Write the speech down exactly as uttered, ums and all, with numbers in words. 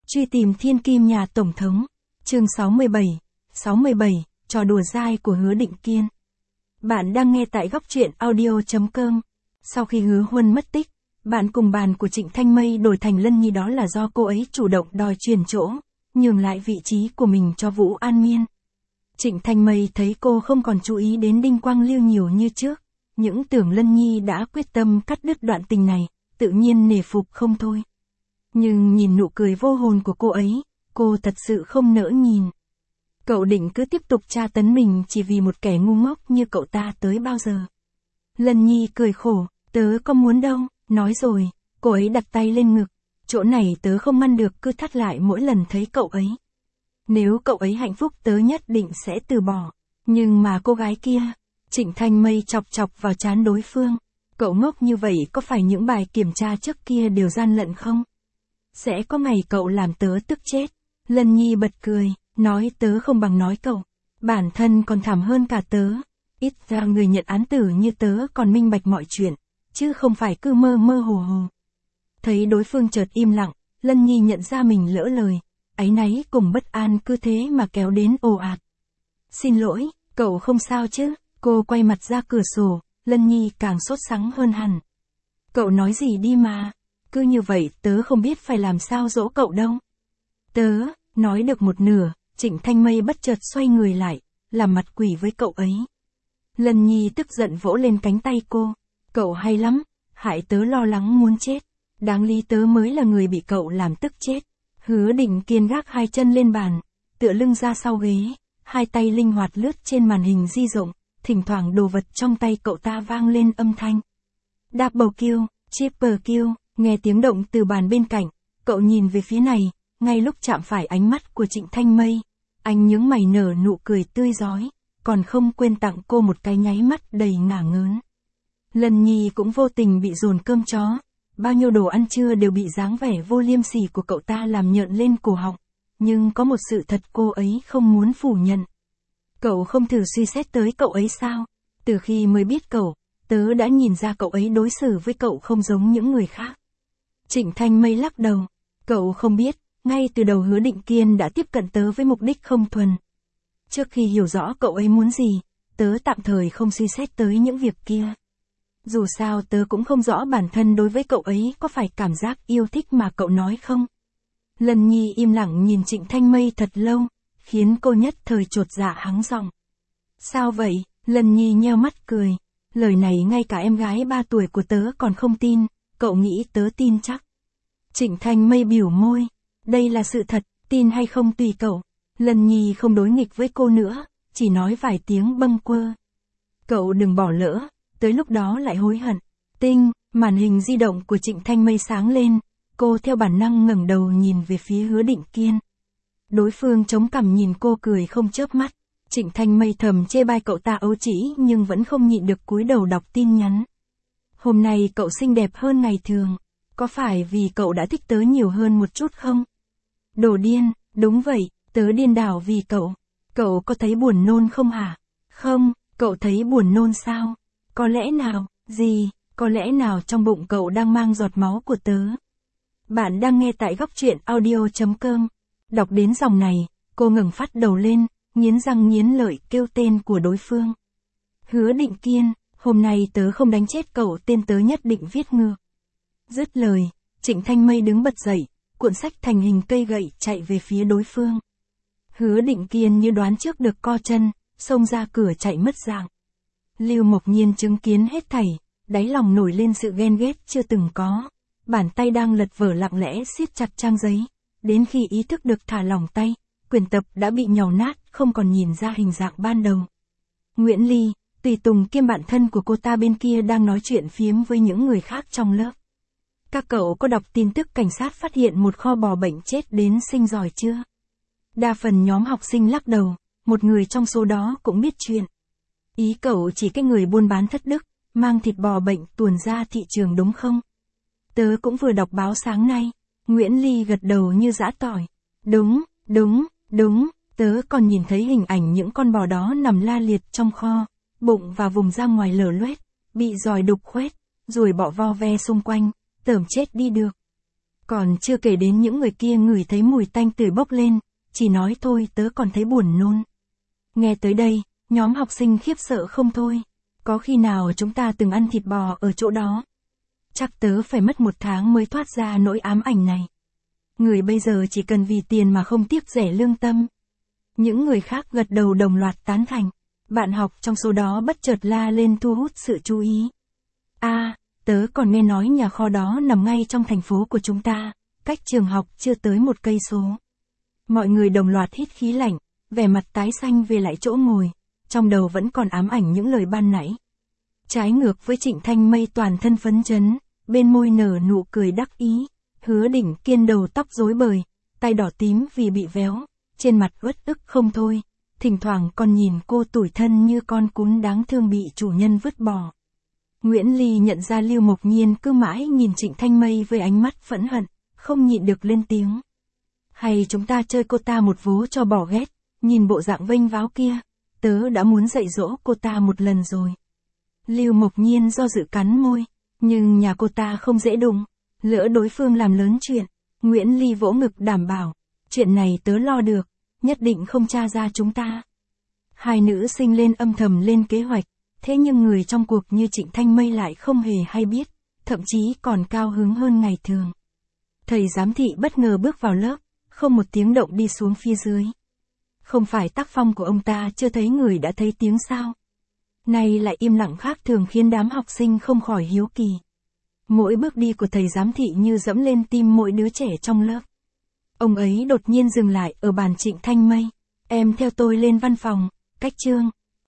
Truy tìm thiên kim nhà Tổng thống. Chương sáu mươi bảy. sáu mươi bảy, trò đùa dai của Hứa Định Kiên. Bạn đang nghe tại góc truyện audio chấm com. Sau khi Hứa Huân mất tích, bạn cùng bàn của Trịnh Thanh Mây đổi thành Lân Nhi, đó là do cô ấy chủ động đòi chuyển chỗ, nhường lại vị trí của mình cho Vũ An Miên. Trịnh Thanh Mây thấy cô không còn chú ý đến Đinh Quang Lưu nhiều như trước, những tưởng Lân Nhi đã quyết tâm cắt đứt đoạn tình này, tự nhiên nể phục không thôi. Nhưng nhìn nụ cười vô hồn của cô ấy, cô thật sự không nỡ nhìn. Cậu định cứ tiếp tục tra tấn mình chỉ vì một kẻ ngu ngốc như cậu ta tới bao giờ? Lân Nhi cười khổ, tớ có muốn đâu, nói rồi, cô ấy đặt tay lên ngực, chỗ này tớ không ngăn được, cứ thắt lại mỗi lần thấy cậu ấy. Nếu cậu ấy hạnh phúc tớ nhất định sẽ từ bỏ, nhưng mà cô gái kia, Trịnh Thanh Mây chọc chọc vào trán đối phương, cậu ngốc như vậy có phải những bài kiểm tra trước kia đều gian lận không? Sẽ có ngày cậu làm tớ tức chết. Lân Nhi bật cười, nói tớ không bằng nói cậu, bản thân còn thảm hơn cả tớ. Ít ra người nhận án tử như tớ còn minh bạch mọi chuyện, chứ không phải cứ mơ mơ hồ hồ. Thấy đối phương chợt im lặng, Lân Nhi nhận ra mình lỡ lời, áy náy cùng bất an cứ thế mà kéo đến ồ ạt. Xin lỗi, cậu không sao chứ? Cô quay mặt ra cửa sổ, Lân Nhi càng sốt sắng hơn hẳn. Cậu nói gì đi mà, cứ như vậy tớ không biết phải làm sao dỗ cậu đâu. Tớ, nói được một nửa, Trịnh Thanh Mây bất chợt xoay người lại, làm mặt quỷ với cậu ấy. Lân Nhi tức giận vỗ lên cánh tay cô, cậu hay lắm, hại tớ lo lắng muốn chết, đáng lý tớ mới là người bị cậu làm tức chết. Hứa Định Kiên gác hai chân lên bàn, tựa lưng ra sau ghế, hai tay linh hoạt lướt trên màn hình di động, thỉnh thoảng đồ vật trong tay cậu ta vang lên âm thanh. Double kill, triple kill, nghe tiếng động từ bàn bên cạnh, cậu nhìn về phía này, ngay lúc chạm phải ánh mắt của Trịnh Thanh Mây, anh nhướng mày nở nụ cười tươi rói, còn không quên tặng cô một cái nháy mắt đầy ngả ngớn. Lân Nhi cũng vô tình bị dồn cơm chó, bao nhiêu đồ ăn trưa đều bị dáng vẻ vô liêm sỉ của cậu ta làm nhợn lên cổ họng, nhưng có một sự thật cô ấy không muốn phủ nhận. Cậu không thử suy xét tới cậu ấy sao? Từ khi mới biết cậu, tớ đã nhìn ra cậu ấy đối xử với cậu không giống những người khác. Trịnh Thanh Mây lắc đầu, cậu không biết, ngay từ đầu Hứa Định Kiên đã tiếp cận tớ với mục đích không thuần. Trước khi hiểu rõ cậu ấy muốn gì, tớ tạm thời không suy xét tới những việc kia. Dù sao tớ cũng không rõ bản thân đối với cậu ấy có phải cảm giác yêu thích mà cậu nói không. Lân Nhi im lặng nhìn Trịnh Thanh Mây thật lâu, khiến cô nhất thời chột dạ hắng giọng. Sao vậy? Lân Nhi nheo mắt cười, lời này ngay cả em gái ba tuổi của tớ còn không tin, cậu nghĩ tớ tin chắc? Trịnh Thanh Mây biểu môi, đây là sự thật, tin hay không tùy cậu. Lân Nhi không đối nghịch với cô nữa, chỉ nói vài tiếng bâng quơ. Cậu đừng bỏ lỡ, tới lúc đó lại hối hận. Tinh, màn hình di động của Trịnh Thanh Mây sáng lên, cô theo bản năng ngẩng đầu nhìn về phía Hứa Định Kiên. Đối phương chống cằm nhìn cô cười không chớp mắt. Trịnh Thanh Mây thầm chê bai cậu ta ấu trĩ nhưng vẫn không nhịn được cúi đầu đọc tin nhắn. Hôm nay cậu xinh đẹp hơn ngày thường, có phải vì cậu đã thích tớ nhiều hơn một chút không? Đồ điên, đúng vậy, tớ điên đảo vì cậu. Cậu có thấy buồn nôn không hả? Không, cậu thấy buồn nôn sao? Có lẽ nào, gì, có lẽ nào trong bụng cậu đang mang giọt máu của tớ? Bạn đang nghe tại góc truyện audio chấm com. Đọc đến dòng này, cô ngẩng phát đầu lên, nghiến răng nghiến lợi kêu tên của đối phương. Hứa Định Kiên, hôm nay tớ không đánh chết cậu, tên tớ nhất định viết ngược. Dứt lời, Trịnh Thanh Mây đứng bật dậy, cuộn sách thành hình cây gậy chạy về phía đối phương. Hứa Định Kiên như đoán trước được co chân, xông ra cửa chạy mất dạng. Lưu Mộc Nhiên chứng kiến hết thảy, đáy lòng nổi lên sự ghen ghét chưa từng có. Bàn tay đang lật vở lặng lẽ siết chặt trang giấy, đến khi ý thức được thả lỏng tay, quyển tập đã bị nhàu nát, không còn nhìn ra hình dạng ban đầu. Nguyễn Ly, tùy tùng kiêm bạn thân của cô ta bên kia đang nói chuyện phiếm với những người khác trong lớp. Các cậu có đọc tin tức cảnh sát phát hiện một kho bò bệnh chết đến sinh giỏi chưa? Đa phần nhóm học sinh lắc đầu, một người trong số đó cũng biết chuyện. Ý cậu chỉ cái người buôn bán thất đức, mang thịt bò bệnh tuồn ra thị trường đúng không? Tớ cũng vừa đọc báo sáng nay. Nguyễn Ly gật đầu như giã tỏi. Đúng, đúng, đúng, tớ còn nhìn thấy hình ảnh những con bò đó nằm la liệt trong kho, bụng và vùng ra ngoài lở loét, bị giòi đục khoét, ruồi bọ vo ve xung quanh, tởm chết đi được. Còn chưa kể đến những người kia ngửi thấy mùi tanh tưởi bốc lên, chỉ nói thôi tớ còn thấy buồn nôn. Nghe tới đây, nhóm học sinh khiếp sợ không thôi. Có khi nào chúng ta từng ăn thịt bò ở chỗ đó? Chắc tớ phải mất một tháng mới thoát ra nỗi ám ảnh này. Người bây giờ chỉ cần vì tiền mà không tiếc rẻ lương tâm. Những người khác gật đầu đồng loạt tán thành. Bạn học trong số đó bất chợt la lên thu hút sự chú ý. À, tớ còn nghe nói nhà kho đó nằm ngay trong thành phố của chúng ta, cách trường học chưa tới một cây số. Mọi người đồng loạt hít khí lạnh, vẻ mặt tái xanh về lại chỗ ngồi, trong đầu vẫn còn ám ảnh những lời ban nãy. Trái ngược với Trịnh Thanh Mây toàn thân phấn chấn, bên môi nở nụ cười đắc ý, Hứa Định Kiên đầu tóc rối bời, tay đỏ tím vì bị véo, trên mặt uất ức không thôi, thỉnh thoảng còn nhìn cô tủi thân như con cún đáng thương bị chủ nhân vứt bỏ. Nguyễn Ly nhận ra Lưu Mộc Nhiên cứ mãi nhìn Trịnh Thanh Mây với ánh mắt phẫn hận, không nhịn được lên tiếng. Hay chúng ta chơi cô ta một vố cho bỏ ghét, nhìn bộ dạng vênh váo kia, tớ đã muốn dạy dỗ cô ta một lần rồi. Lưu Mộc Nhiên do dự cắn môi, nhưng nhà cô ta không dễ đụng, lỡ đối phương làm lớn chuyện. Nguyễn Ly vỗ ngực đảm bảo, chuyện này tớ lo được, nhất định không tra ra chúng ta. Hai nữ sinh lên âm thầm lên kế hoạch, thế nhưng người trong cuộc như Trịnh Thanh Mây lại không hề hay biết, thậm chí còn cao hứng hơn ngày thường. Thầy giám thị bất ngờ bước vào lớp, không một tiếng động đi xuống phía dưới. Không phải tác phong của ông ta chưa thấy người đã thấy tiếng sao? Nay lại im lặng khác thường khiến đám học sinh không khỏi hiếu kỳ. Mỗi bước đi của thầy giám thị như dẫm lên tim mỗi đứa trẻ trong lớp. Ông ấy đột nhiên dừng lại ở bàn Trịnh Thanh Mây. Em theo tôi lên văn phòng, cách chương.